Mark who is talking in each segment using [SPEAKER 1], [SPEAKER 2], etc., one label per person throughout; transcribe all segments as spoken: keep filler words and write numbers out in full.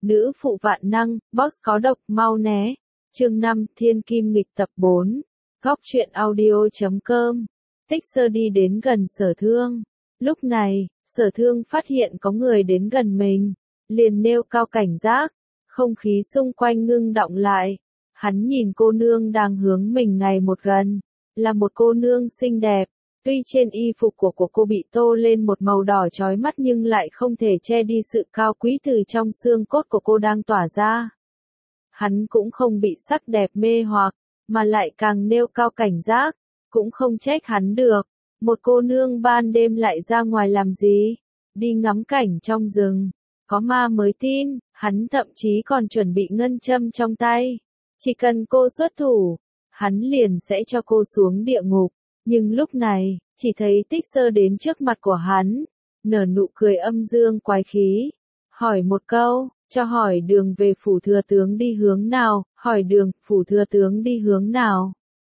[SPEAKER 1] Nữ phụ vạn năng, boss có độc mau né. Chương năm, Thiên Kim nghịch tập bốn. Góc truyện audio chấm com. Tích Sơ đi đến gần Sở Thương. Lúc này, Sở Thương phát hiện có người đến gần mình, liền nêu cao cảnh giác, không khí xung quanh ngưng đọng lại. Hắn nhìn cô nương đang hướng mình ngày một gần, là một cô nương xinh đẹp. Tuy trên y phục của, của cô bị tô lên một màu đỏ chói mắt nhưng lại không thể che đi sự cao quý từ trong xương cốt của cô đang tỏa ra. Hắn cũng không bị sắc đẹp mê hoặc, mà lại càng nêu cao cảnh giác, cũng không trách hắn được. Một cô nương ban đêm lại ra ngoài làm gì? Đi ngắm cảnh trong rừng. Có ma mới tin, hắn thậm chí còn chuẩn bị ngân châm trong tay. Chỉ cần cô xuất thủ, hắn liền sẽ cho cô xuống địa ngục. Nhưng lúc này, chỉ thấy Tích Sơ đến trước mặt của hắn, nở nụ cười âm dương quái khí, hỏi một câu, cho hỏi đường về phủ thừa tướng đi hướng nào, hỏi đường, phủ thừa tướng đi hướng nào.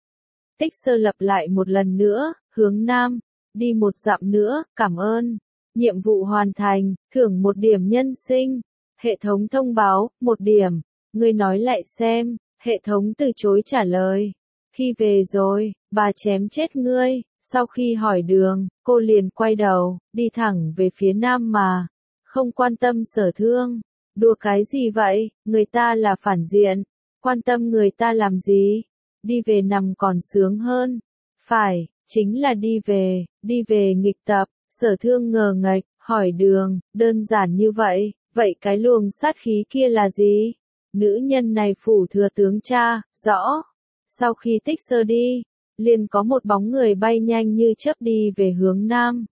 [SPEAKER 1] Tích Sơ lặp lại một lần nữa, hướng nam, đi một dặm nữa, cảm ơn, nhiệm vụ hoàn thành, thưởng một điểm nhân sinh, hệ thống thông báo, một điểm, ngươi nói lại xem, hệ thống từ chối trả lời. Khi về rồi, bà chém chết ngươi. Sau khi hỏi đường, cô liền quay đầu, đi thẳng về phía nam mà, không quan tâm Sở Thương. Đùa cái gì vậy, người ta là phản diện, quan tâm người ta làm gì, đi về nằm còn sướng hơn. Phải, chính là đi về, đi về nghịch tập. Sở Thương ngờ nghệch, hỏi đường, đơn giản như vậy, vậy cái luồng sát khí kia là gì? Nữ nhân này phủ thừa tướng cha, rõ. Sau khi Tích Sơ đi, liền có một bóng người bay nhanh như chớp đi về hướng nam.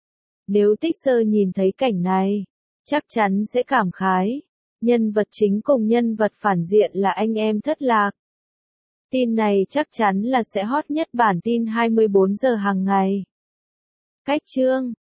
[SPEAKER 1] Nếu Tích Sơ nhìn thấy cảnh này, chắc chắn sẽ cảm khái. Nhân vật chính cùng nhân vật phản diện là anh em thất lạc. Tin này chắc chắn là sẽ hot nhất bản tin hai mươi bốn giờ hàng ngày. Cách chương